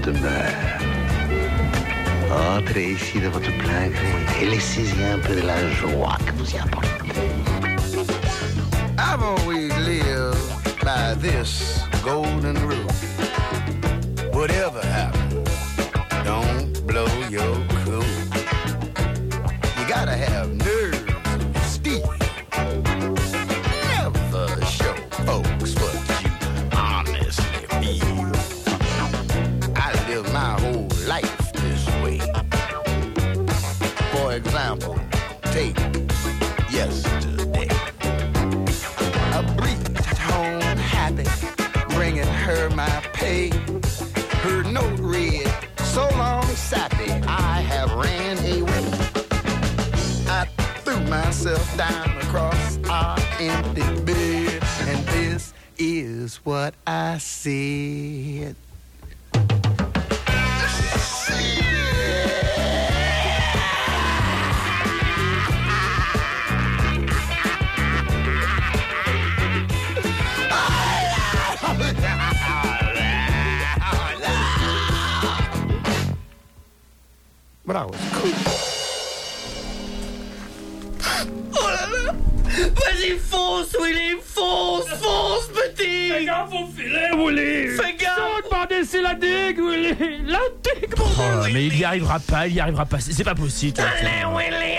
demeure. Entrez ici de votre plein gré et laissez-y un peu de la joie que vous y apportez. I've always lived by this golden rule. Whatever happens, don't blow your cool. You gotta have nerves of steel. Never show folks what you honestly feel. I live my whole life this way. For example, take yesterday. A breeze home happy, bringing her my pay. Her note read, so long sappy, I have ran away. I threw myself down across our empty bed, and this is what I said. But I was cool. Oh là là! Vas-y, fonce, Willy! Fonce, petit! Fais gaffe au filet, Willy! Fais gaffe! Saute par-dessus la digue, Willy! La digue, mon Dieu! Mais il y arrivera pas, c'est pas possible. Allez, Willy!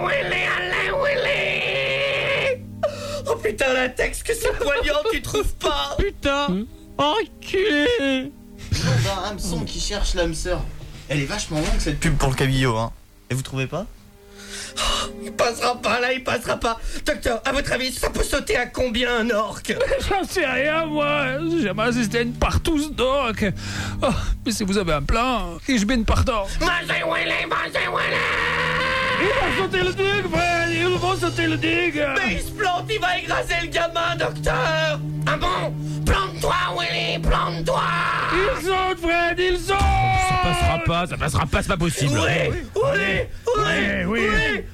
Oh putain, la texte que c'est poignant, tu trouves pas? Putain! Enculé! Un hameçon qui cherche l'âme sœur. Elle est vachement longue cette pub pour le cabillaud, hein. Et vous trouvez pas? Il passera pas là, il passera pas. Docteur, à votre avis, ça peut sauter à combien un orque? J'en sais rien, moi. J'ai jamais assisté à une partouze d'orque. Oh, mais si vous avez un plan, ich bin partant. Vas-y, Willy! Il va sauter le digue, Fred! Ils vont sauter le digue! Mais il se plante, il va écraser le gamin, docteur! Ah bon? Plante-toi, Willy, plante-toi! Il saute, Fred, il saute! Ça passera pas, c'est pas possible. Oui!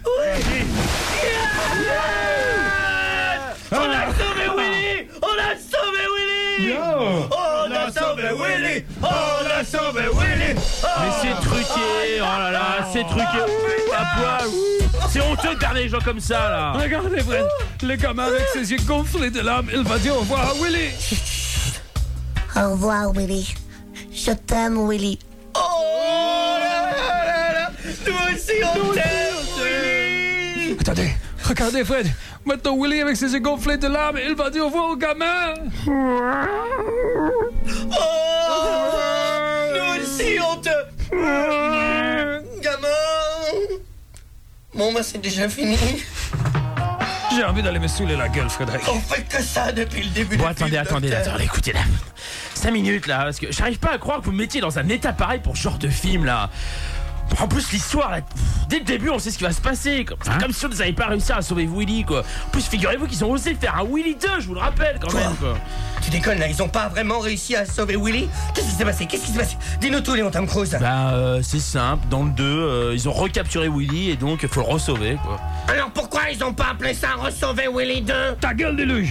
On a sauvé Willy! On a sauvé Willy! On a sauvé Willy! On a sauvé Willy! Mais c'est truqué, oh là là, c'est truqué. À poil. C'est honteux de garder les gens comme ça, là. Regardez, Fred, le gamin avec ses yeux gonflés de larmes, il va dire au revoir à Willy. Au revoir, Willy. Je t'aime, Willy. Oh là là! Nous aussi on t'aime, Willy! Attendez, regardez, Fred. Maintenant, Willy avec ses yeux gonflés de larmes, il va dire au revoir au gamin. Nous aussi on te... Gamin! Bon, bah c'est déjà fini. J'ai envie d'aller me saouler la gueule, Frédéric. On fait que ça depuis le début Bon, du film, attendez, écoutez là. 5 minutes là, parce que j'arrive pas à croire que vous me mettiez dans un état pareil pour ce genre de film là. En plus, l'histoire là, dès le début, on sait ce qui va se passer. Comme si on n'avait pas réussi à sauver Willy, quoi. En plus, figurez-vous qu'ils ont osé faire un Willy 2, je vous le rappelle quand même, quoi. Tu déconnes là, ils ont pas vraiment réussi à sauver Willy? Qu'est-ce qui s'est passé? Dis-nous tout, Léon Tom Cruise. C'est simple, dans le 2, ils ont recapturé Willy et donc faut le re-sauver, quoi. Alors pourquoi ils ont pas appelé ça Re-sauver Willy 2? Ta gueule, déluge!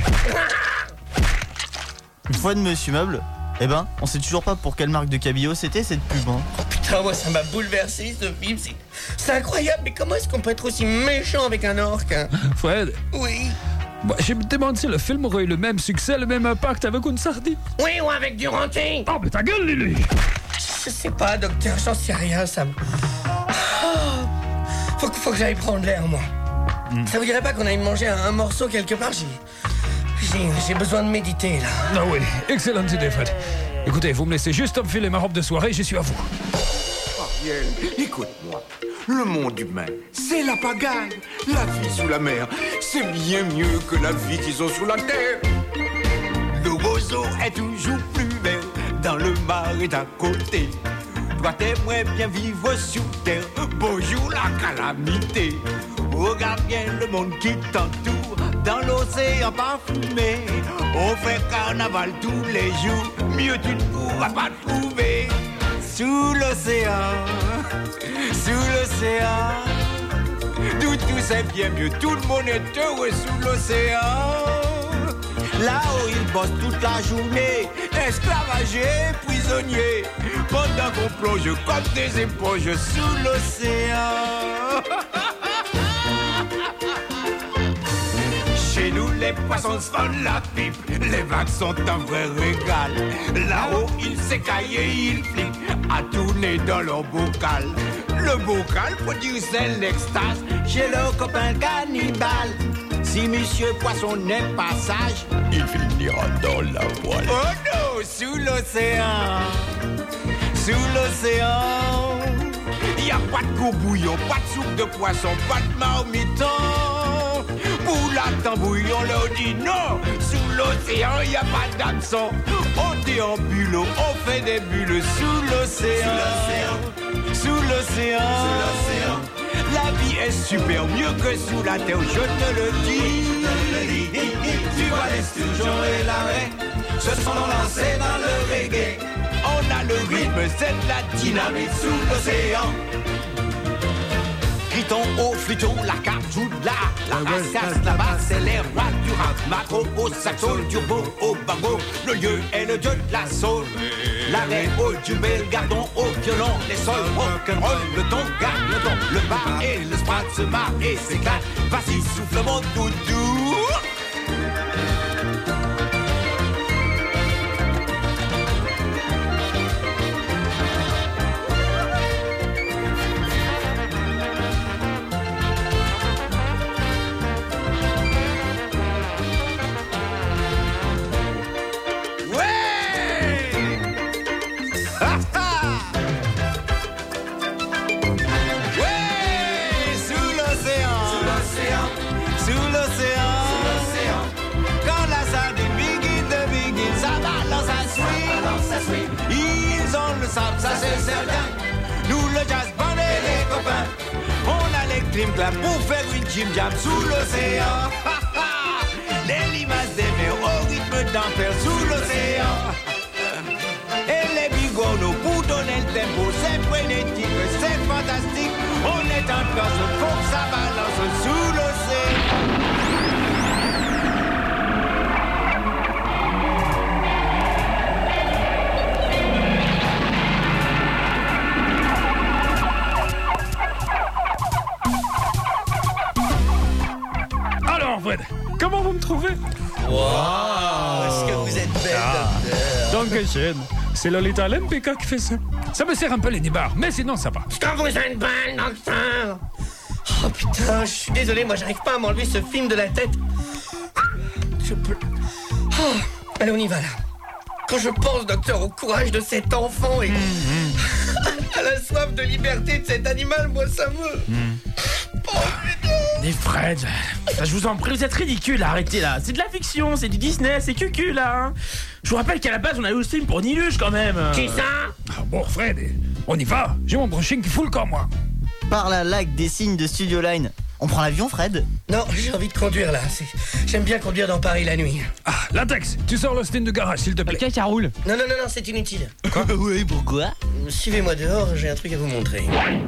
Une fois de Monsieur Meuble, on sait toujours pas pour quelle marque de cabillaud c'était cette pub, hein. Oh putain, moi ça m'a bouleversé ce film, c'est incroyable, mais comment est-ce qu'on peut être aussi méchant avec un orque, hein? Fred? Oui? Bah, je me demande si le film aurait eu le même succès, le même impact avec une sardine. Oui, ou avec du rôti. Oh, mais ta gueule, Lulu! Je sais pas, docteur, j'en sais rien, ça me... Faut que j'aille prendre l'air, moi. Ça vous dirait pas qu'on aille manger un morceau quelque part? J'ai besoin de méditer, là. Ah oui, excellente idée, Fred. Écoutez, vous me laissez juste enfiler ma robe de soirée, je suis à vous. Ariel, écoute-moi. Le monde humain, c'est la pagaille. La vie sous la mer, c'est bien mieux que la vie qu'ils ont sous la terre. Le roseau est toujours plus vert dans le marais d'à côté. Toi t'aimerais bien vivre sous terre, bonjour la calamité. Regarde bien le monde qui t'entoure, dans l'océan parfumé. On fait carnaval tous les jours, mieux tu ne pourras pas trouver. Sous l'océan, d'où tout c'est bien mieux, tout le monde est heureux sous l'océan. Là où ils bossent toute la journée, esclavagés, prisonniers. prisonniers pendant qu'on plonge comme des éponges sous l'océan. Chez nous, les poissons se font la pipe, les vagues sont un vrai régal. Là-haut, ils s'écaillent et ils flippent à tourner dans leur bocal. Le bocal produit l'extase chez leurs copains cannibales. Si monsieur poisson n'est pas sage, il finira dans la voile. Oh non, sous l'océan, y a pas de courbouillon, pas de soupe de poisson, pas de marmiton. Pour la tambouille, on leur dit non. Sous l'océan, y a pas d'hameçon. On déambule, on fait des bulles sous l'océan. Sous l'océan. La vie est super mieux que sous la terre, je te le dis. Tu vois l'esturgeon et l'arrêt se sont lancés dans le reggae. On a le rythme, c'est de la dynamite sous l'océan. Triton au flûton, la carte joue de la rascasse, la basse, c'est l'air roi du rap. Macro au saxo, le turbo au bango, le lieu est le dieu de la soul. L'arrêt au djembé, le gardon au violon, les sols rock'n'roll, le ton gagne le ton, le bar et le sprat se marre et s'éclate. Vas-y, souffle mon doudou. Ça c'est certain. Nous le jazz band et les copains, on a les clim clap pour faire une gym jam sous l'océan. Les limaces des mers au rythme d'enfer sous l'océan. Et les bigorneaux pour donner le tempo, c'est frénétique, c'est fantastique. On est en place, faut que ça balance sous l'océan. Comment vous me trouvez? Wow, est-ce que vous êtes belle, docteur? Dankeschön. C'est Lolita Lempicka qui fait ça. Ça me serre un peu les nibards, mais sinon ça va. Est-ce que vous êtes belle, docteur? Oh putain, je suis désolé, moi j'arrive pas à m'enlever ce film de la tête. Je peux... Oh, allez, on y va là. Quand je pense, docteur, au courage de cet enfant et à la soif de liberté de cet animal, moi ça me... Oh putain. Mais Fred, je vous en prie, vous êtes ridicule, arrêtez là. C'est de la fiction, c'est du Disney, c'est cucu là. Je vous rappelle qu'à la base on allait au film pour Niluche quand même. Qui ça? Bon Fred, on y va. J'ai mon brushing qui fout le camp moi. Par la lac des signes de Studio Line. On prend l'avion, Fred? Non, j'ai envie de conduire là. J'aime bien conduire dans Paris la nuit. Ah, Latex, tu sors l'Austin de garage s'il te plaît. Ok, ça roule. Non, c'est inutile. Quoi? Oui, pourquoi? Suivez-moi dehors, j'ai un truc à vous montrer.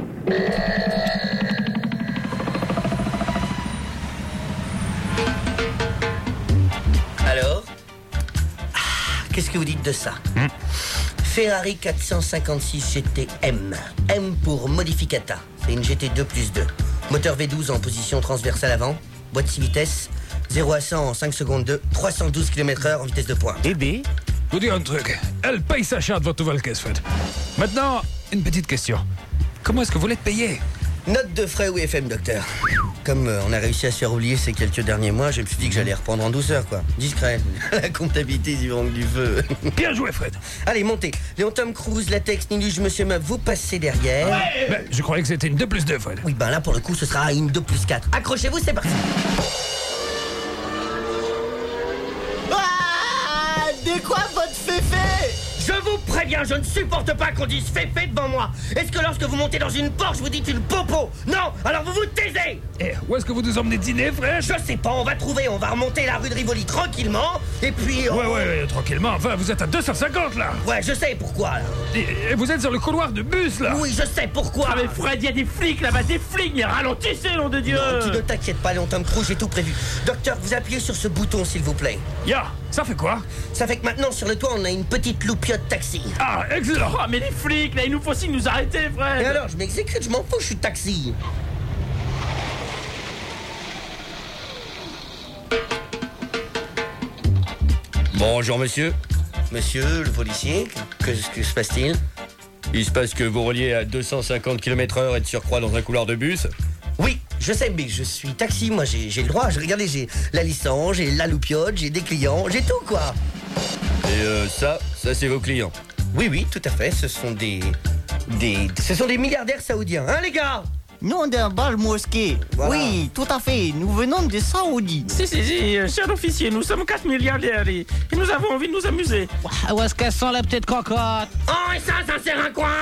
Alors? Qu'est-ce que vous dites de ça? Ferrari 456 GT M. M pour Modificata. C'est une GT 2+2. Moteur V12 en position transversale avant. Boîte 6 vitesses. 0 à 100 en 5 secondes 2. 312 km/h en vitesse de pointe. Bébé? Je vous dis un truc. Elle paye sa chatte, votre nouvelle caisse, Fred. Maintenant, une petite question. Comment est-ce que vous l'êtes payé? Note de frais ou FM, docteur. Comme on a réussi à se faire oublier ces quelques derniers mois, je me suis dit que j'allais reprendre en douceur, quoi. Discret. La comptabilité, ils y vont du feu. Bien joué, Fred. Allez, montez. Léon Tom Cruise, Latex, Niluche, Monsieur Meuf, vous passez derrière. Ouais. Ben, je croyais que c'était une 2+2, Fred. Oui, ben là, pour le coup, ce sera une 2+4. Accrochez-vous, c'est parti. Ah, décoiffe votre féfé! Je vous préviens, je ne supporte pas qu'on dise féfé devant moi. Est-ce que lorsque vous montez dans une Porsche, vous dites une popo? Non, alors vous vous taisez. Eh, où est-ce que vous nous emmenez dîner, frère? Je sais pas, on va remonter la rue de Rivoli tranquillement, et puis... Ouais, tranquillement, enfin, vous êtes à 250, là. Ouais, je sais pourquoi, là. Et vous êtes sur le couloir de bus, là. Oui, je sais pourquoi. Ah mais Fred, il y a des flics là-bas, des flics, mais ralentissez, nom de Dieu. Non, tu ne t'inquiètes pas, Léon Tom Cruise, j'ai tout prévu. Docteur, vous appuyez sur ce bouton, s'il vous plaît. Ya, Ça fait quoi? Ça fait que maintenant, sur le toit, on a une petite loupiote taxi. Ah, excellent. Oh, mais les flics, là, il nous faut aussi nous arrêter, Fred. Et alors, je m'exécute, je m'en fous, je suis taxi. Bonjour, monsieur. Monsieur, le policier, que se passe-t-il? Il se passe que vous rouliez à 250 km/h et de surcroît dans un couloir de bus. Oui, je sais, mais je suis taxi, moi j'ai le droit. Regardez, j'ai la licence, j'ai la loupiote, j'ai des clients, j'ai tout, quoi. Et ça c'est vos clients. Oui, tout à fait, ce sont des milliardaires saoudiens, hein, les gars? Non, d'un bal mosquée. Voilà. Oui, tout à fait. Nous venons de Saoudi. Si, cher officier, nous sommes 4 milliardaires et nous avons envie de nous amuser. Où est-ce qu'elle sent la petite cocotte? Oh, et ça sert à quoi?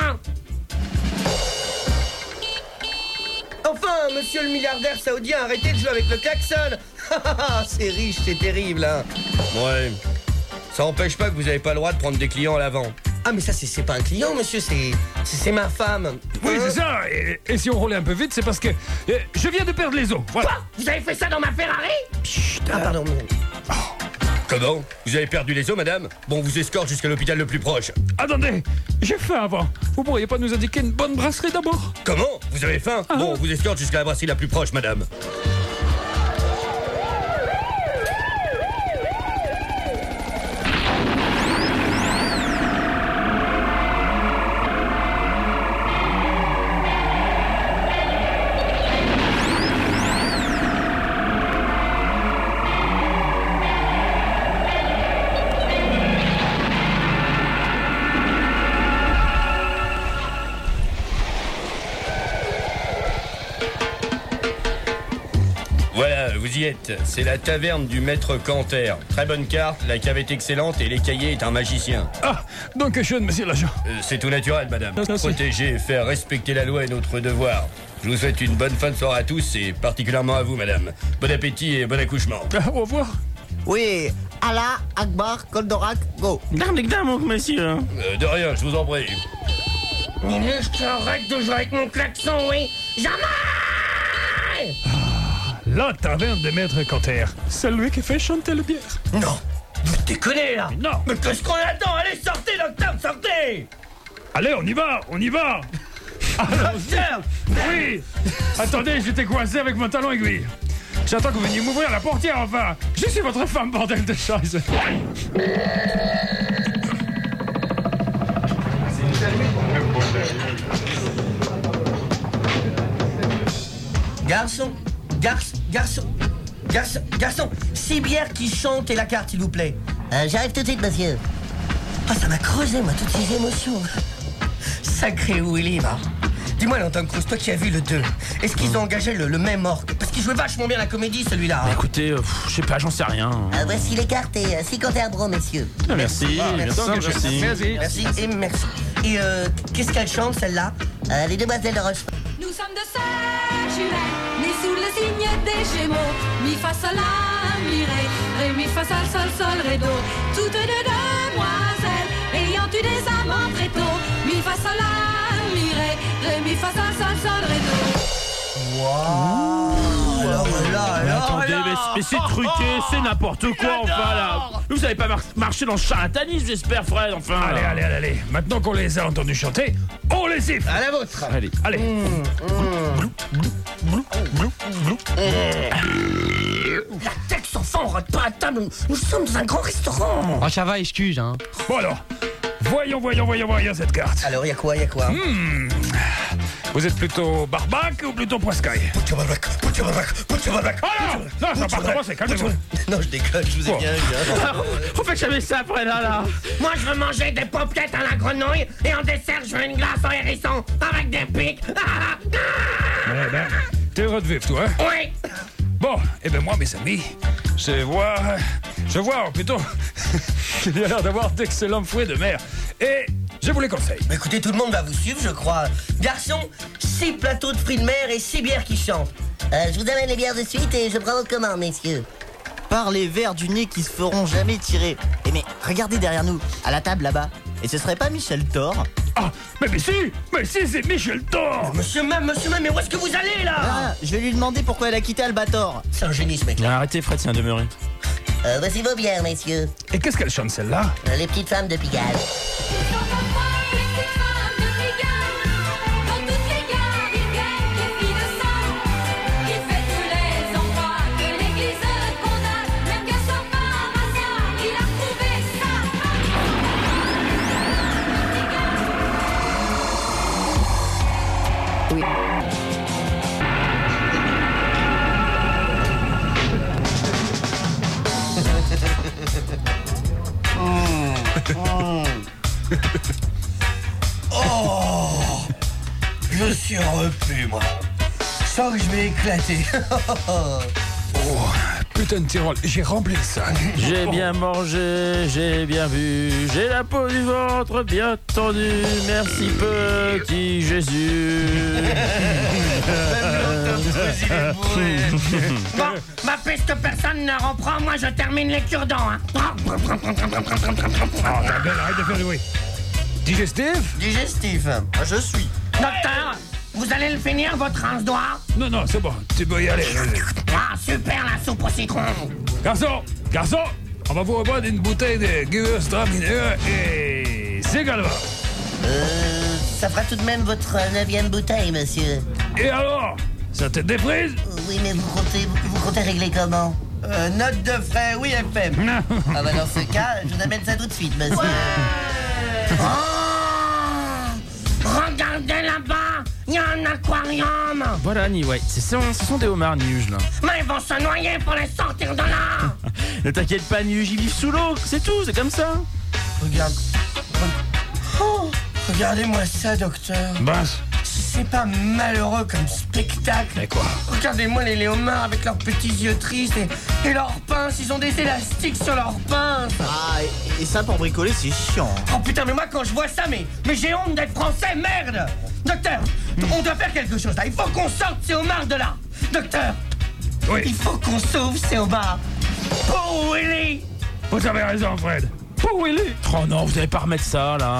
Enfin, monsieur le milliardaire saoudien, arrêtez de jouer avec le klaxon. C'est riche, c'est terrible, hein. Ouais. Ça empêche pas que vous avez pas le droit de prendre des clients à l'avant. Ah, mais ça, c'est pas un client, monsieur, c'est ma femme. Oui, c'est ça. Et si on roulait un peu vite, c'est parce que je viens de perdre les os. Voilà. Quoi? Vous avez fait ça dans ma Ferrari? Chut, ah, pardon. Comment? Vous avez perdu les os, madame? Bon, on vous escorte jusqu'à l'hôpital le plus proche. Attendez, j'ai faim avant. Vous pourriez pas nous indiquer une bonne brasserie d'abord? Comment? Vous avez faim? Bon, on vous escorte jusqu'à la brasserie la plus proche, madame. Voilà, vous y êtes. C'est la taverne du maître Canter. Très bonne carte, la cave est excellente et l'écaillé est un magicien. Ah, donc schön, monsieur l'agent. C'est tout naturel, madame. Merci. Protéger et faire respecter la loi est notre devoir. Je vous souhaite une bonne fin de soirée à tous et particulièrement à vous, madame. Bon appétit et bon accouchement. Au revoir. Oui, Allah, Akbar, Koldorak, go. Mon monsieur. De rien, je vous en prie. Mais je t'arrête de jouer avec mon klaxon, oui. Jamais! La taverne de Maître Canter. Celui qui fait chanter le bière. Non, vous déconnez, là. Non. Mais qu'est-ce qu'on attend? Allez, sortez, l'octave, sortez! Allez, on y va. Oui. Attendez, j'étais coincé avec mon talon aiguille. J'attends que vous veniez m'ouvrir la portière, enfin. Je suis votre femme, bordel de chaise. Garçon, 6 bières qui chantent et la carte, s'il vous plaît. J'arrive tout de suite, monsieur. Ah, ça m'a creusé, moi, toutes ces émotions. Sacré Willy, va. Dis-moi, Tom Cruise, toi qui as vu le 2, est-ce qu'ils ont engagé le même orque? Parce qu'il jouait vachement bien la comédie, celui-là. Hein. Écoutez, je sais pas, j'en sais rien. Voici les cartes et 50 bro, messieurs. Merci, merci. Merci et merci. Et qu'est-ce qu'elle chante, celle-là? Les demoiselles de Rochefort. Nous sommes de sœurs jumelles, nées sous le signe des Gémeaux. Mi fa sol la mi ré, mi fa sol sol sol ré do. Toutes deux demoiselles, ayant eu des amants très tôt. Mi fa sol la mi ré, mi fa sol sol sol ré do. Waouh! Alors, Attendez, mais c'est truqué, c'est n'importe quoi, enfin là. Vous avez pas marché dans le charlatanisme, j'espère, Fred, enfin. Allez. Maintenant qu'on les a entendus chanter, on les siffle. à la vôtre. Allez. La tête sans fond, on rate pas à table. Nous sommes dans un grand restaurant. Oh, ça va, excuse, hein. Bon alors, voyons cette carte. Alors, y a quoi? Vous êtes plutôt barbac ou plutôt poiscaille? Put your back. Ah non, ça part commencer, calmez-vous. Non, je déconne, je vous ai bien eu. Hein. On fait jamais ça, Fred, là. Moi, je veux manger des pompettes à la grenouille et en dessert, je veux une glace en hérisson avec des pics. Eh ben, t'es heureux de vivre, toi, hein? Oui. Bon, eh ben moi, mes amis, je vois plutôt qu'il y a l'air d'avoir d'excellents fruits de mer. Et je vous les conseille. Bah, écoutez, tout le monde va vous suivre, je crois. Garçon, 6 plateaux de fruits de mer et 6 bières qui chantent. Je vous amène les bières de suite et je prends votre commande, messieurs. Par les verres du nez qui se feront jamais tirer. Et mais regardez derrière nous, à la table là-bas. Et ce serait pas Michel Thor? Ah, mais si, c'est Michel Thor. Monsieur même, mais où est-ce que vous allez, là? Je vais lui demander pourquoi elle a quitté Albator. C'est un génie, ce mec-là. Arrêtez, Fred, c'est un demeuré. Voici vos bières, messieurs. Et qu'est-ce qu'elle chante celle-là? Les petites femmes de Pigalle. Oh, je suis repu, moi. Je sens que je vais éclater. Oh, putain de Tyrol, j'ai rempli le sac. J'ai bien mangé, j'ai bien vu, j'ai la peau du ventre bien tendue. Merci petit Jésus. Bon, ma peste personne ne reprend, moi je termine les cure-dents. Hein. Oh, ta gueule, arrête de faire le bruit. Digestif? Digestif. Je suis. Docteur, vous allez le finir, votre rince-doigt? Non, c'est bon, tu peux y aller. Ah, super la soupe au citron. Garçon, on va vous reprendre une bouteille de Gewürztraminer et c'est galva. Ça fera tout de même votre 9e bouteille, monsieur. Et alors? Ça te déprise? Oui, mais vous comptez régler comment? Note de frais, oui, FM. Ah bah dans ce cas, je vous amène ça tout de suite, monsieur. Oh, regardez là-bas, il y a un aquarium. Voilà, ouais, ce sont des homards Nuge là. Mais ils vont se noyer pour les sortir de là. Ne t'inquiète pas, Nuge, ils vivent sous l'eau, c'est tout, c'est comme ça. Regardez-moi ça, docteur. Mince. C'est pas malheureux comme spectacle. Mais quoi? Regardez-moi les léomards avec leurs petits yeux tristes et leurs pinces. Ils ont des élastiques sur leurs pinces. Ah, et ça pour bricoler, c'est chiant. Oh putain, mais moi quand je vois ça, mais j'ai honte d'être français, merde. Docteur, on doit faire quelque chose là. Il faut qu'on sorte ces homards de là. Docteur, Oui. il faut qu'on sauve ces homards. Pour Willy. Vous avez raison, Fred. Oh, Willy. Oh non, vous allez pas remettre ça là.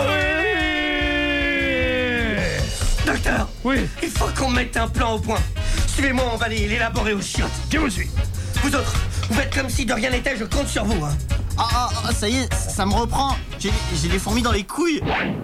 Docteur, Oui. il faut qu'on mette un plan au point. Suivez-moi, on va l'élaborer aux chiottes. Qui vous suit? Vous autres, vous faites comme si de rien n'était, je compte sur vous. Hein. Ah, ça y est, ça me reprend. J'ai des fourmis dans les couilles.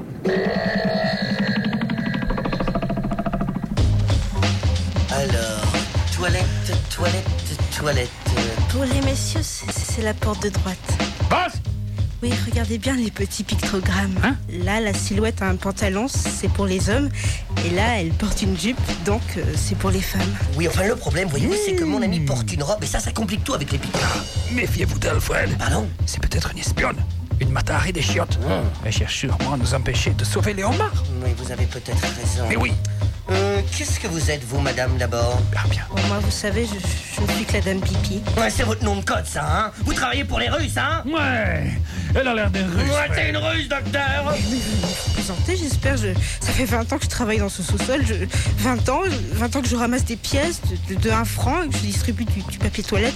Alors, toilette. Pour les messieurs, c'est la porte de droite. Passe. Oui, regardez bien les petits pictogrammes. Hein? Là, la silhouette a un pantalon, c'est pour les hommes. Et là, elle porte une jupe, donc c'est pour les femmes. Oui, enfin le problème, voyez-vous, c'est que mon ami porte une robe et ça complique tout avec les piquets. Méfiez-vous d'elle, Fred. Pardon? C'est peut-être une espionne. Une matari des chiottes. Elle cherche sûrement à nous empêcher de sauver les homards. Oui, vous avez peut-être raison. Mais oui. Qu'est-ce que vous êtes, vous, madame, d'abord? Ah, bien. Bon, moi, vous savez, je ne suis que la dame pipi. Ouais, c'est votre nom de code, ça, hein. Vous travaillez pour les Russes, hein. Ouais. Elle a l'air d'un russe. Ouais, t'es Fred. une Russe, docteur. Vous plaisantez, j'espère. Ça fait 20 ans que je travaille dans ce sous-sol. 20 ans que je ramasse des pièces de 1 franc et que je distribue du papier toilette.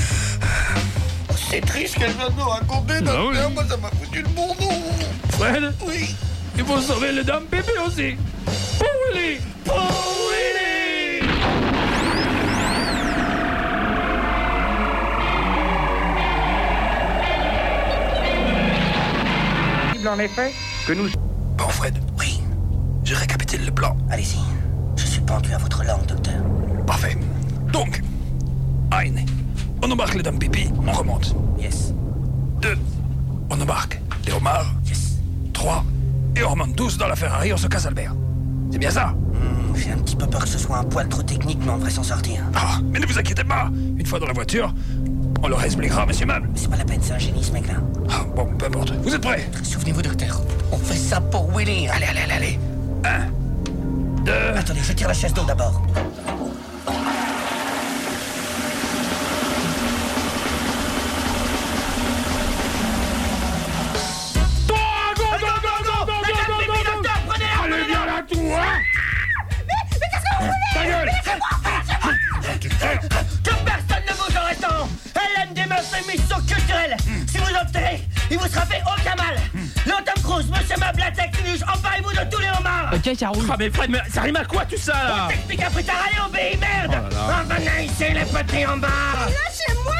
C'est triste qu'elle vient de nous raconter, docteur. oui. Moi, ça m'a foutu le bon nom. Fred, Oui. il faut sauver le dame Pépé aussi. Pour Willy. Pour Willy. En effet, que nous... Bon, Fred. Oui. Je récapitule le plan. Allez-y. Je suis pendu à votre langue, docteur. Parfait. Donc, 1. On embarque les dames pipi, on remonte. Yes. 2. On embarque les homards. Yes. 3. Et on remonte tous dans la Ferrari, on se casse Albert. C'est bien ça? J'ai un petit peu peur que ce soit un poil trop technique, mais on devrait s'en sortir. Ah, mais ne vous inquiétez pas. Une fois dans la voiture, on leur expliquera, monsieur Mable. C'est pas la peine, c'est un génie, ce mec-là. Ah, bon, peu importe. Vous êtes prêts? Souvenez-vous, docteur. On fait ça pour Willy. Allez. 1, 2... Attendez, je tire la chaise d'eau d'abord. Allez, viens là, tout, hein? Mais qu'est-ce que vous voulez? Ta gueule! Que personne ne vous en attend. Elle aime des meufs émissions culturelles. Si vous optez, il vous sera fait aucun mal. Le Tom Cruise, monsieur Mablatek, Nuge, emparez-vous de tous les homards. Ok, ça roule. Ah, mais Fred, mais ça rime à quoi tout ça là? On t'explique après, t'as allé obéir, merde. Ah, venez ici, les petits homards. Lâchez-moi, monsieur, c'est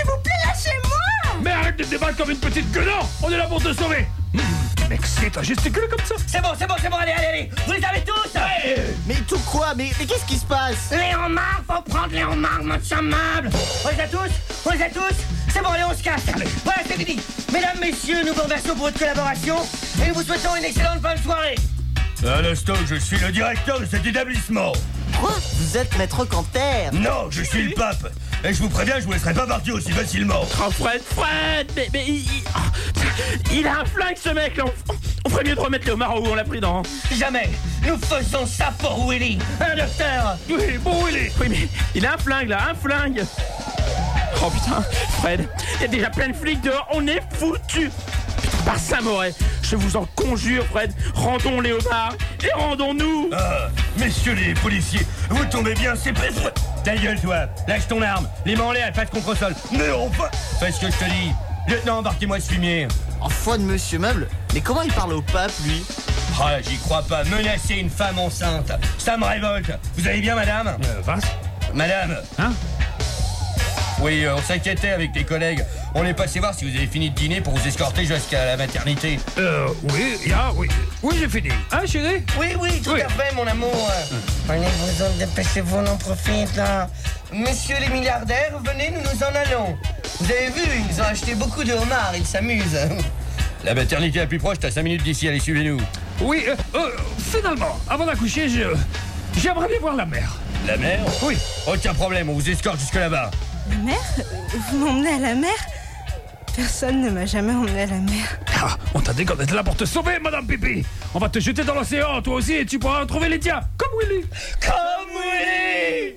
vous plaît, lâchez-moi! Mais arrête de te débattre comme une petite gueulante. On est là pour te sauver. Mec, c'est toi gesticule comme ça. C'est bon, allez, vous les avez tous! Mais tout quoi? Mais qu'est-ce qui se passe? Les homards, faut prendre les homards, monsieur Meuble! On les a tous? C'est bon, allez, on se casse! Voilà, c'est fini! Mesdames, messieurs, nous vous remercions pour votre collaboration et nous vous souhaitons une excellente fin de soirée! À l'instant, je suis le directeur de cet établissement. Quoi? Vous êtes maître Canter? Non, je suis le pape. Et je vous préviens, je vous laisserai pas partir aussi facilement. Oh Fred, mais il a un flingue ce mec là. On ferait mieux de remettre les homards où on l'a pris dans. Jamais! Nous faisons ça pour Willy! Un docteur! Oui, bon Willy. Oui mais il a un flingue là, un flingue. Oh putain, Fred, il y a déjà plein de flics dehors, on est foutus. Putain, par Saint-Moret, je vous en conjure Fred, rendons les homards et rendons-nous. Ah, messieurs les policiers, vous tombez bien, c'est presque... Ta gueule toi, lâche ton arme, les mains en l'air, passe contre sol. Mais enfin, fais ce que je te dis. Lieutenant, embarquez-moi ce fumier. Enfin de Monsieur Meuble, mais comment il parle au pape, lui? Ah, j'y crois pas, menacer une femme enceinte, ça me révolte. Vous allez bien, madame? Vas. Madame? Hein? Oui, on s'inquiétait avec les collègues. On est passé voir si vous avez fini de dîner pour vous escorter jusqu'à la maternité. Oui, j'ai fini. Hein, chérie? Oui, tout à fait, mon amour. Allez-vous-en, dépêchez-vous, on en profite, là. Messieurs les milliardaires, venez, nous en allons. Vous avez vu, ils ont acheté beaucoup de homards, ils s'amusent. La maternité la plus proche, t'as 5 minutes d'ici, allez, suivez-nous. Oui, finalement, avant d'accoucher, j'aimerais bien voir la mère. La mer? Oui. Aucun problème, on vous escorte jusque là-bas. La mer? Vous m'emmenez à la mer? Personne ne m'a jamais emmené à la mer. Ah, on t'a dit qu'on était là pour te sauver, Madame Pipi. On va te jeter dans l'océan, toi aussi, et tu pourras retrouver les tiens, comme Willy. Comme Willy!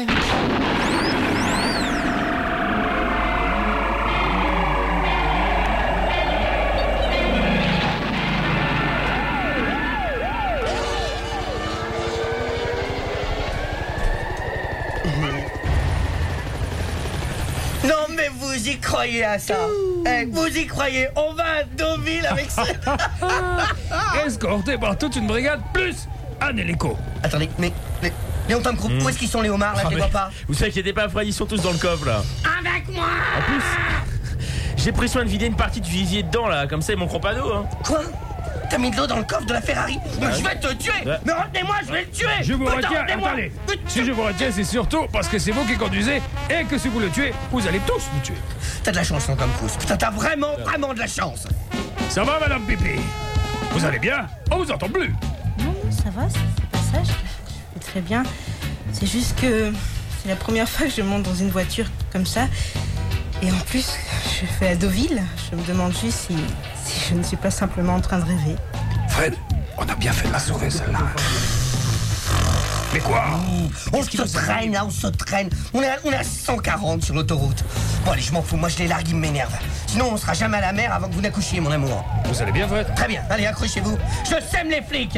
Non mais vous y croyez à ça? Vous y croyez? On va à Deauville avec ça. Escorté par toute une brigade, plus un hélico. Attendez, mais Léon Tom Cruise, où est-ce qu'ils sont les homards là? Je les vois pas. Vous inquiétez pas Fred, ils sont tous dans le coffre là. Avec moi! En plus, j'ai pris soin de vider une partie du visier dedans là, comme ça ils manqueront pas d'eau hein. Quoi? T'as mis de l'eau dans le coffre de la Ferrari? Mais je vais te tuer! Mais retenez-moi, je vais le tuer! Je vous retiens, attendez. Si je vous retiens, c'est surtout parce que c'est vous qui conduisez et que si vous le tuez, vous allez tous nous tuer. T'as de la chance, Léon Tom Cruise. Putain, t'as vraiment de la chance. Ça va, Madame Pipi? Vous allez bien? On vous entend plus. Non, ça va, c'est pas ça, je vais très bien. C'est juste que c'est la première fois que je monte dans une voiture comme ça. Et en plus, je fais à Deauville. Je me demande juste si je ne suis pas simplement en train de rêver. Fred, on a bien fait de la sauver, celle-là. Mais quoi? On se traîne, là, on se traîne. On est à 140 sur l'autoroute. Bon, allez, je m'en fous, moi je les largue, ils m'énervent. Sinon, on sera jamais à la mer avant que vous n'accouchiez, mon amour. Vous allez bien, Fred? Très bien, allez, accrochez-vous. Je sème les flics.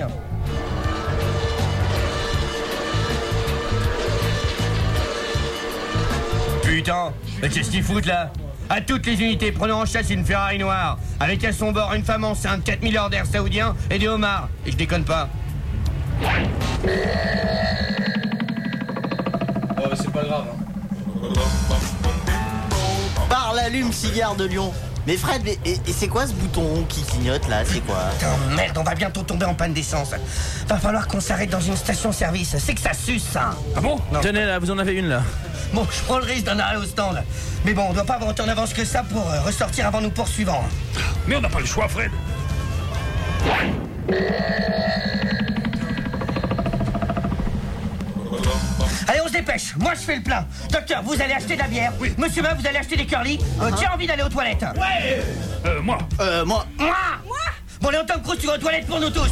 Putain, mais qu'est-ce qu'ils foutent là? À toutes les unités, prenons en chasse une Ferrari noire, avec à son bord une femme enceinte, 4 milliardaires saoudiens et des homards. Et je déconne pas. Oh mais c'est pas grave Par l'allume-cigare de Lyon. Mais Fred, et c'est quoi ce bouton rond qui clignote là? C'est quoi? Putain, merde, on va bientôt tomber en panne d'essence. Va falloir qu'on s'arrête dans une station-service. C'est que ça suce, ça. Ah bon? Non. Tenez là, vous en avez une là. Bon, je prends le risque d'en arrêt au stand. Mais bon, on doit pas avoir autant d'avance que ça pour ressortir avant nous poursuivants. Mais on n'a pas le choix, Fred. Allez, on se dépêche. Moi, je fais le plein. Docteur, vous allez acheter de la bière. Oui. Monsieur Ma, vous allez acheter des curly. Qui a envie d'aller aux toilettes? Ouais. Moi. Moi. Bon, Léon Tom Cruise, tu vas aux toilettes pour nous tous.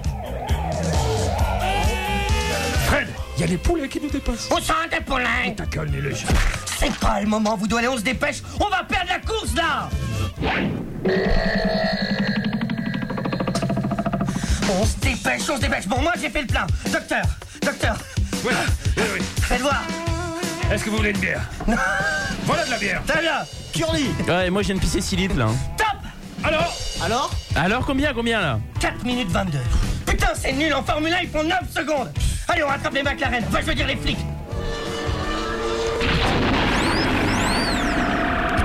Fred, il y a les poulets qui nous dépassent. On sent des poulets. Ta gueule, les léger. C'est pas le moment, vous doit aller, on se dépêche. On va perdre la course, là. Bon, on se dépêche. Bon, moi, j'ai fait le plein. Docteur. Oui. Faites voir. Est-ce que vous voulez une bière? Non. Voilà de la bière. Très bien. Curly. Ouais, moi je viens de pisser 6 litres là. Top. Alors combien là? 4 minutes 22. Putain, c'est nul. En Formule 1, ils font 9 secondes. Allez, on rattrape les McLaren. Enfin, je veux dire les flics.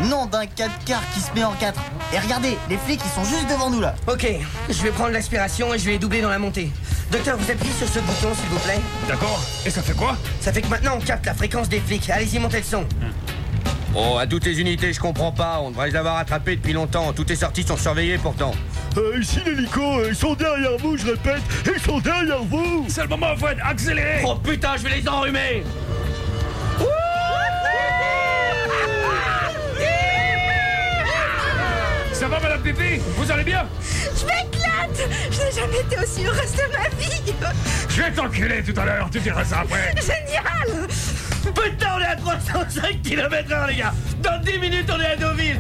nom d'un 4x4 qui se met en 4. Et regardez, les flics, ils sont juste devant nous, là. Ok, je vais prendre l'aspiration et je vais les doubler dans la montée. Docteur, vous appuyez sur ce bouton, s'il vous plaît. D'accord. Et ça fait quoi? Ça fait que maintenant, on capte la fréquence des flics. Allez-y, montez le son. Oh, à toutes les unités, je comprends pas. On devrait les avoir attrapés depuis longtemps. Toutes les sorties sont surveillées pourtant. Ici l'hélico, ils sont derrière vous, je répète, ils sont derrière vous. C'est le moment, Fred, accélérez. Oh putain, je vais les enrhumer. Ça va, Madame Pipi? Vous allez bien? Je m'éclate. Je n'ai jamais été aussi heureuse de ma vie. Je vais t'enculer tout à l'heure, tu diras ça après. Génial. Putain, on est à 305 km/h, les gars. Dans 10 minutes, on est à Deauville.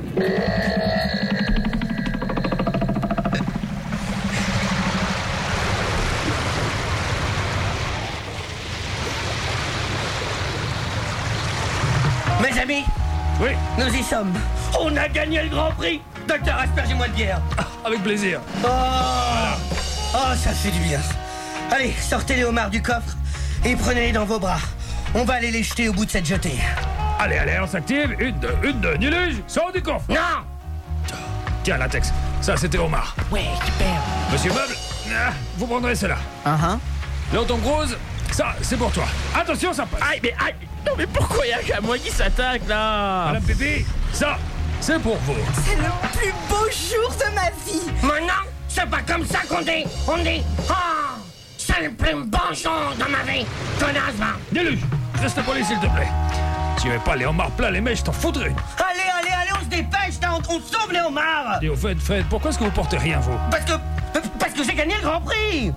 Mes amis, oui, nous y sommes. On a gagné le Grand Prix. Docteur, aspergez-moi de bière. Avec plaisir. Oh, ça fait du bien. Allez, sortez les homards du coffre et prenez-les dans vos bras. On va aller les jeter au bout de cette jetée. Allez, on s'active. Une, deux, Nuluge, sors du coffre. Non. Tiens, Latex, ça c'était Omar. Ouais, super. Monsieur Meuble, vous prendrez cela. L'automne rose, ça c'est pour toi. Attention, ça passe. Aïe, non mais pourquoi il y a qu'à moi qui s'attaque là? Madame Pipi, ça c'est pour vous. C'est le plus beau jour de ma vie. Maintenant, c'est pas comme ça qu'on dit. On dit, oh, c'est le plus beau jour de ma vie. Connasse, va. Nuluge, reste poli s'il te plaît. Tu veux pas les homards plein les mèches, t'en foudrais. Allez, on se dépêche, là, on sauve les homards. Et au fait, Fred, pourquoi est-ce que vous portez rien, vous? Parce que j'ai gagné le Grand Prix.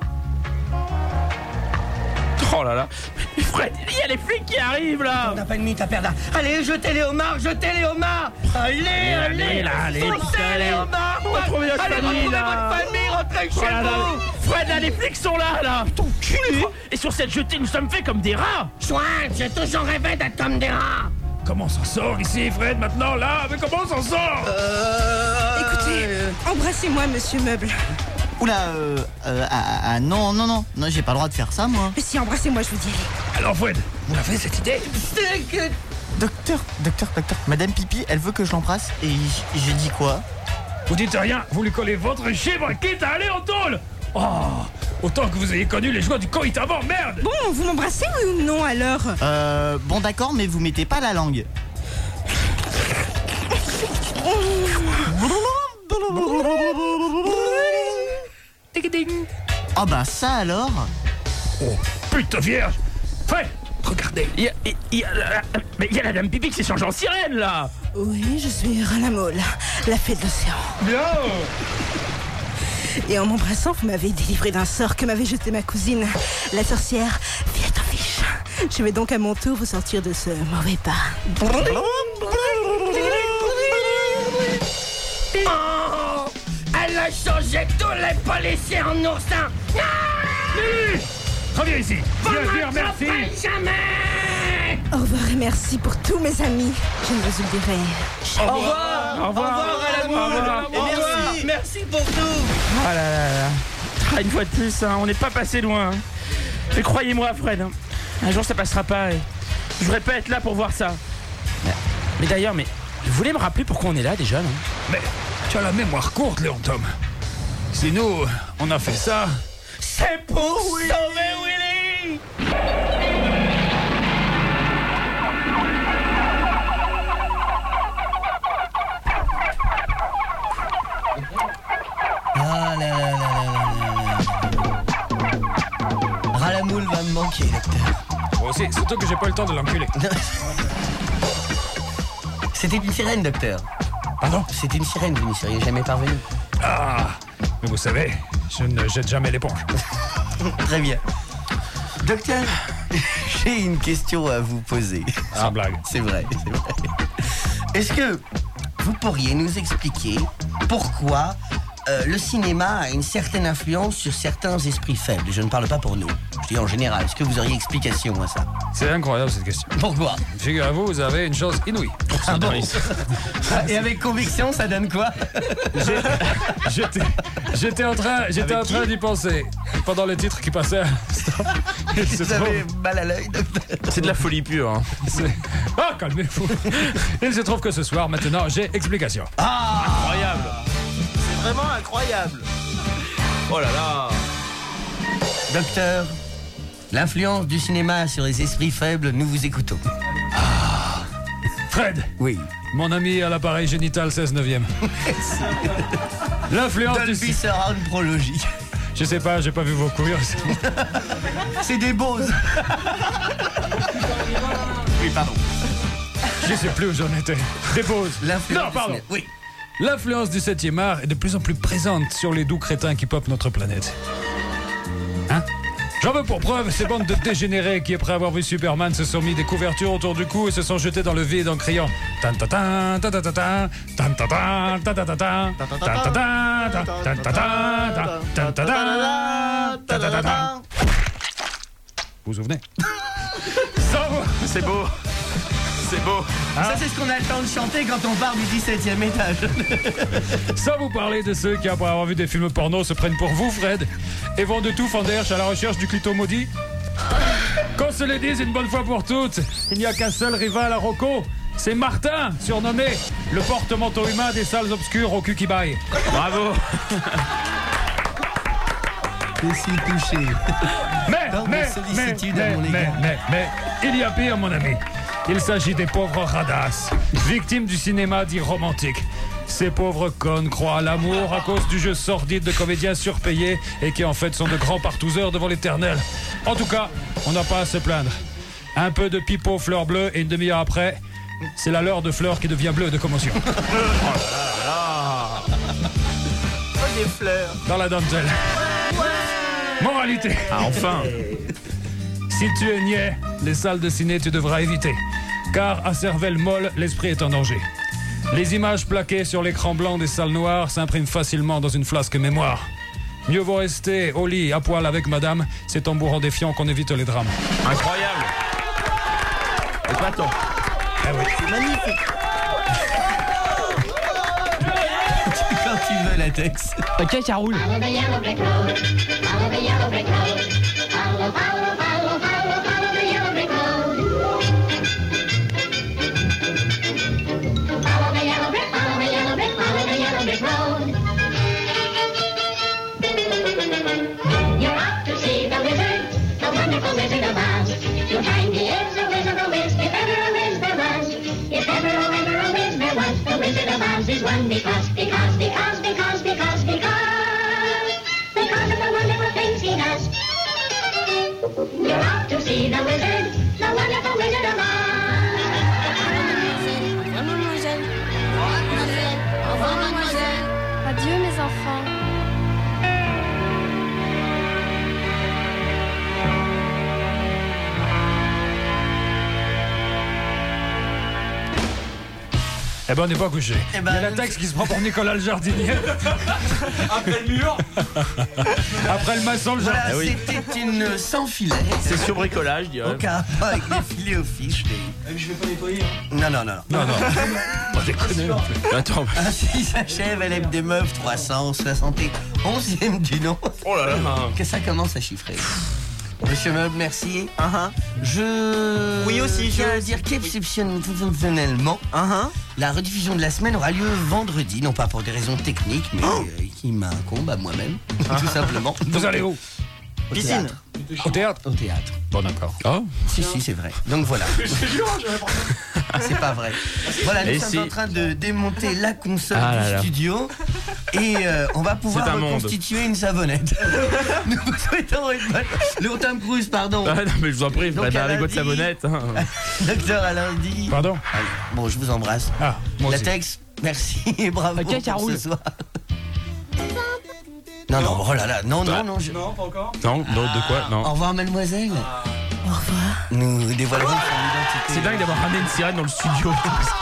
Oh là là. Mais Fred, il y a les flics qui arrivent là. On n'a pas de minute à perdre. Allez, jetez les homards. Allez, Foncez les homards. Retrouvez notre Allez, famille, retrouvez là. votre famille, rentrez chez Oh là là. vous. Fred, là, les flics sont là. Ton cul. Et sur cette jetée, nous sommes faits comme des rats. Chouette, j'ai toujours rêvé d'être comme des rats. Comment on s'en sort ici, Fred, maintenant, là? Mais comment on s'en sort? Écoutez, embrassez-moi, monsieur Meuble. Oula, non, j'ai pas le droit de faire ça, moi. Mais si, embrassez-moi, je vous dis. Alors, Fred, vous avez cette idée? C'est que... Docteur, Madame Pipi, elle veut que je l'embrasse et j'ai dit quoi? Vous dites rien, vous lui collez votre chibre, quitte à aller en tôle. Oh, autant que vous ayez connu les joies du coït avant, merde. Bon, vous m'embrassez ou non, alors? Bon d'accord, mais vous mettez pas la langue. Oh bah ça alors. Oh, putain vierge. Fred, regardez. Il y a la dame Pipi qui s'est changée en sirène là. Oui, je suis Ralamole, la fée de l'océan. Bien. Et en m'embrassant, vous m'avez délivré d'un sort que m'avait jeté ma cousine, la sorcière Fiatofiche. Je vais donc à mon tour vous sortir de ce mauvais pas. Oh, elle a changé tous les policiers en oursins. Reviens ici. Viens, merci. Jamais. Au revoir et merci pour tous mes amis. Je ne vous oublierai jamais. Au revoir. Au revoir à la moule. Et merci pour tout. Ah là là là. Une fois de plus, hein, on n'est pas passé loin. Mais croyez-moi, Fred, hein, un jour ça passera pas. Je voudrais pas être là pour voir ça. Mais d'ailleurs, vous voulez me rappeler pourquoi on est là déjà, non? Mais tu as la mémoire courte, Léon Tom. Si nous, on a fait ça... C'est pour sauver Willy. Ah là là là là là là. Ralamoule va me manquer, docteur. Moi aussi, surtout que j'ai pas eu le temps de l'enculer. C'était une sirène, docteur. Pardon? C'était une sirène, vous n'y seriez jamais parvenu. Ah, mais vous savez, je ne jette jamais l'éponge. Très bien. Docteur, j'ai une question à vous poser. Sans blague. C'est vrai. Est-ce que vous pourriez nous expliquer pourquoi le cinéma a une certaine influence sur certains esprits faibles? Je ne parle pas pour nous. Je dis en général. Est-ce que vous auriez explication à ça? C'est incroyable cette question. Pourquoi? Figurez-vous, vous avez une chose inouïe. Ah bon? Et avec conviction, ça donne quoi? J'étais en train d'y penser pendant les titres qui passaient à l'instant. Vous avez mal à l'œil, docteur? C'est de la folie pure. Hein. Ah, calmez-vous. Il se trouve que ce soir, maintenant, j'ai explication. Ah, incroyable. C'est vraiment incroyable. Oh là là. Docteur, l'influence du cinéma sur les esprits faibles, nous vous écoutons. Fred. Oui. Mon ami à l'appareil génital 16/9e. L'influence Dolby Surround Prologie. Je sais pas, j'ai pas vu vos couilles. C'est des Bose. Oui, pardon. Je sais plus où j'en étais. Des pauses. Non, pardon. Oui. L'influence du 7e art est de plus en plus présente sur les doux crétins qui peuplent notre planète. Hein? J'en veux pour preuve ces bandes de dégénérés qui, après avoir vu Superman, se sont mis des couvertures autour du cou et se sont jetés dans le vide en criant tan ta ta ta ta ta ta tan ta ta ta ta ta ta tan ta ta ta ta ta ta ta. Vous vous souvenez? C'est beau. C'est beau. Ça, c'est ce qu'on a le temps de chanter quand on part du 17e étage. Sans vous parler de ceux qui, après avoir vu des films porno, se prennent pour vous, Fred, et vont de tout fenderche à la recherche du clito maudit. Qu'on se le dise une bonne fois pour toutes, il n'y a qu'un seul rival à Rocco. C'est Martin, surnommé le porte-manteau humain des salles obscures au cul qui baille. Bravo. Je suis touché. Mais, il y a pire, mon ami. Il s'agit des pauvres radasses, victimes du cinéma dit romantique. Ces pauvres connes croient à l'amour à cause du jeu sordide de comédiens surpayés et qui en fait sont de grands partouzeurs devant l'éternel. En tout cas, on n'a pas à se plaindre. Un peu de pipeau fleur bleue et une demi-heure après, c'est la leurre de fleurs qui devient bleue de commotion. Oh là là. Oh, des fleurs. Dans la dentelle. Moralité. Ah, enfin. Si tu es niais, les salles de ciné tu devras éviter. Car à cervelle molle, l'esprit est en danger. Les images plaquées sur l'écran blanc des salles noires s'impriment facilement dans une flasque mémoire. Mieux vaut rester au lit à poil avec madame, c'est en bourrant défiant qu'on évite les drames. Incroyable. Épatant. Eh oui. C'est magnifique. Quand tu veux, latex. Ok, ça roule. Is one because of the wonderful things he does. You're off to see the wizard, the wonderful Wizard of Oz. Mademoiselle, au revoir mademoiselle. Adieu mes enfants. Eh ben on n'est pas couché. Il y a la taxe qui se prend pour Nicolas le jardinier. Après le mur. Après le maçon le jardinier. Voilà, c'était une sans filet. C'est sur bricolage, je dirais. Aucun rapport avec les filets aux fiches. Je vais pas nettoyer. Non. Non. On déconne. Attends. Ainsi s'achève LM des meufs 371e du nom. Oh là là. Que ça commence à chiffrer. Monsieur Meuble, merci. Oui aussi, je tiens à dire qu'exceptionnellement, la rediffusion de la semaine aura lieu vendredi, non pas pour des raisons techniques, mais qui m'incombe à moi-même, tout simplement. Vous allez où? Au théâtre. Au théâtre? Au théâtre. Bon, d'accord. Oh. Si, c'est vrai. Donc voilà. C'est pas vrai. Voilà, nous sommes en train de démonter la console du studio et on va pouvoir reconstituer une savonnette. Nous vous souhaitons une bonne... Le Tom Cruise, pardon. Ah, non, mais je vous en prie, préparez votre savonnette. Docteur, à lundi. Pardon. Allez, bon, je vous embrasse. Ah, moi aussi. Latex, merci et bravo pour ce soir. Non, oh là là, non. Non, pas encore. Non, de quoi? Non. Au revoir, mademoiselle. Au revoir. Nous dévoilerons son identité. C'est dingue d'avoir ramené une sirène dans le studio.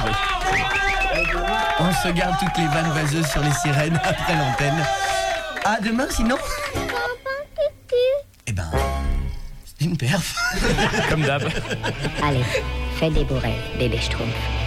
On se garde toutes les vannes vaseuses sur les sirènes après l'antenne. À demain, sinon. Eh ben, c'est une perf. Comme d'hab. Allez, fais des beaux rêves, bébé Schtroumpf.